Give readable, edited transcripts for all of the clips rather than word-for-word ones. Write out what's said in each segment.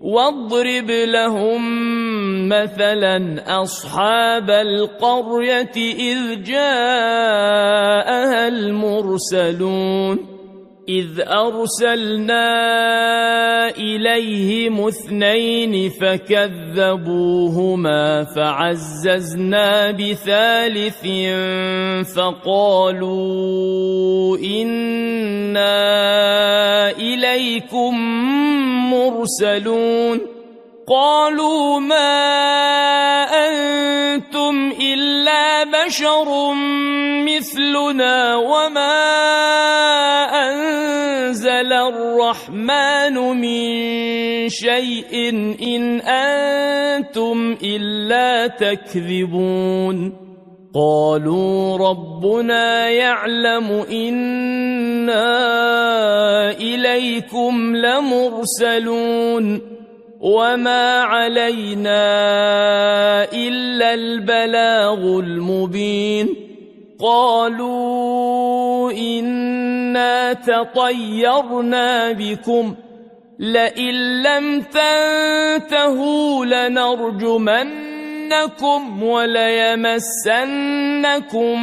واضرب لهم مثلا أصحاب القرية إذ جاءها المرسلون إذ أرسلنا إليهم 2 فكذبوهما فعززنا بثالث فقالوا إنا إليكم مرسلون قالوا ما أنتم إلا بشر مثلنا وما أنزل الرحمن من شيء إن أنتم إلا تكذبون قالوا ربنا يعلم إنا إليكم لمرسلون وما علينا إلا البلاغ المبين قالوا إنا تطيرنا بكم لئن لم تنتهوا لنرجمنكم وليمسنكم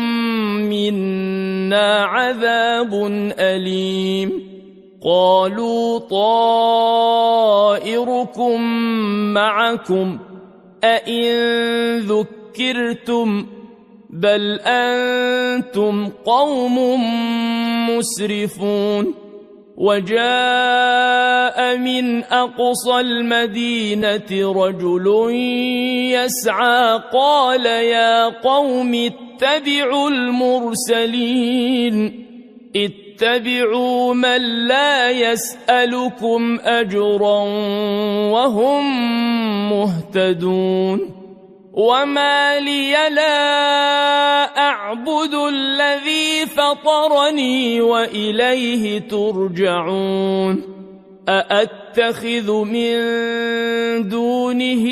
منا عذاب أليم قالوا طائركم معكم أئن ذكرتم بل أنتم قوم مسرفون وجاء من أقصى المدينة رجل يسعى قال يا قوم اتبعوا المرسلين اتبعوا من لا يسألكم أجرا وهم مهتدون وما لي لا أعبد الذي فطرني وإليه ترجعون أأتخذ من دونه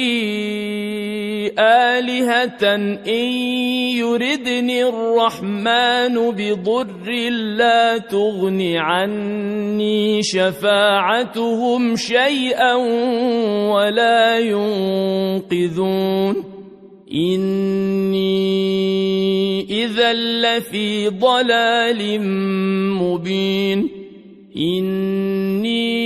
آلهة إن يردني الرحمن بضر لا تغن عني شفاعتهم شيئا ولا ينقذون إني إذا لفي ضلال مبين إني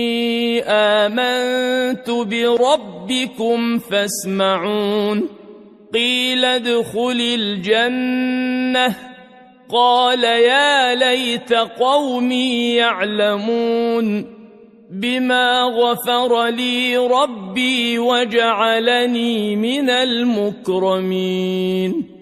آمنت بربكم فاسمعون قيل ادخل الجنة قال يا ليت قومي يعلمون بما غفر لي ربي وجعلني من المكرمين